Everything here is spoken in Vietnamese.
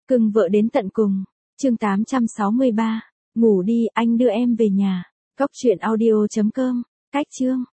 Cưng vợ đến tận cùng. Chương 863. Ngủ đi, anh đưa em về nhà. Cóc truyện audio.com. Cách chương.